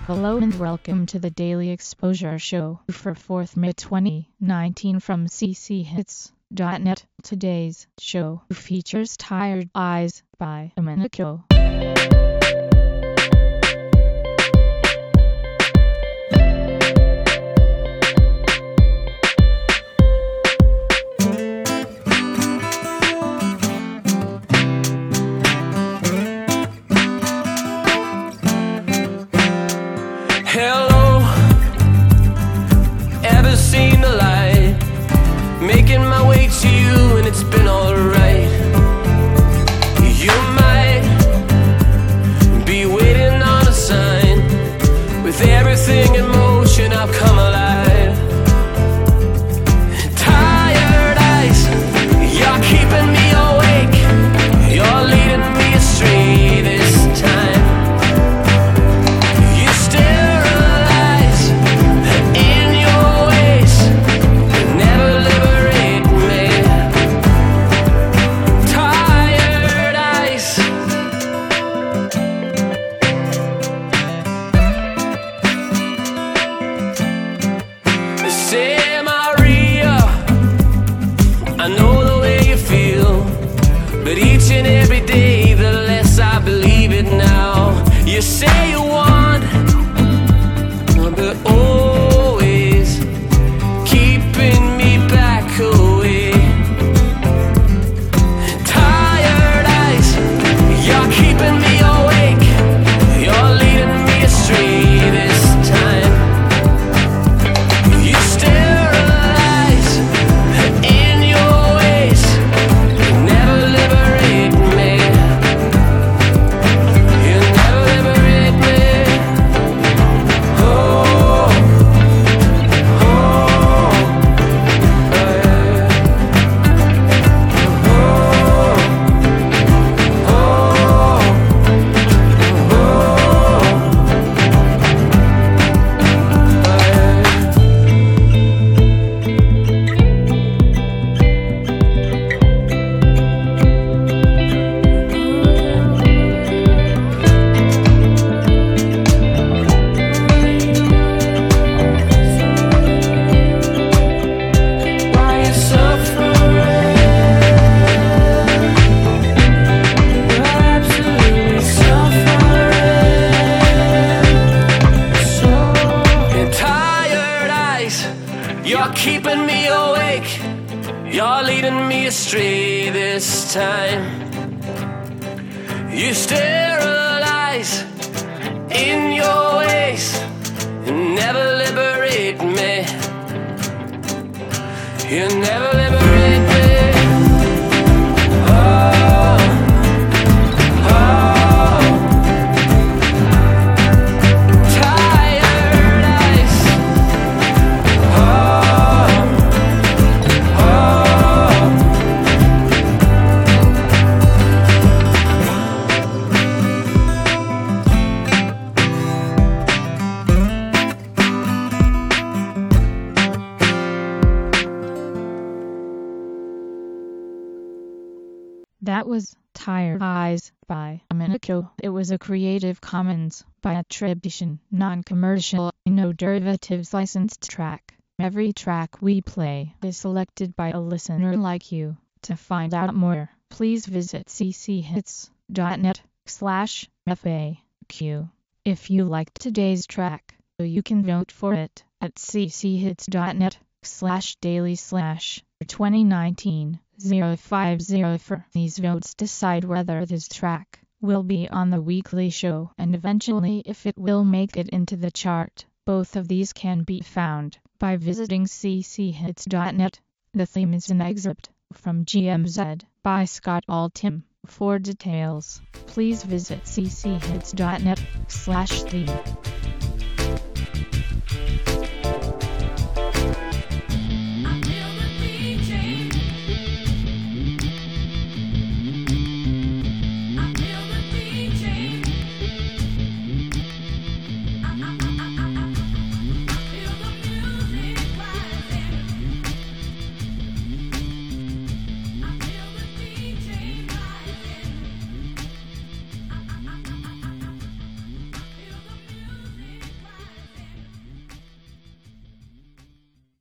Hello and welcome to the Daily Exposure Show for 4th May 2019 from cchits.net. Today's show features Tired Eyes by Domenico. Hello, ever seen the light? Making my way to you and it's been alright. You might be waiting on a sign. With everything in motion, I've come alive. Tired eyes, you're keeping me awake. You're leading me astray this time. Say, Maria, I know the way you feel, but each and every day the less I believe it now. You say you want, but always keeping me back away. Tired eyes, you're keeping me awake. You're leading me astray this time. You're keeping me awake. You're leading me astray this time. You sterilize in your ways and never liberate me. You never liberate me. That was Tired Eyes by Domenico. It was a Creative Commons by attribution, non-commercial, no derivatives licensed track. Every track we play is selected by a listener like you. To find out more, please visit cchits.net/FAQ. If you liked today's track, you can vote for it at cchits.net/daily/2019-050. These votes decide whether this track will be on the weekly show and eventually if it will make it into the chart. Both of these can be found by visiting cchits.net. The theme is an excerpt from GMZ by Scott Altham. For details, please visit cchits.net/theme.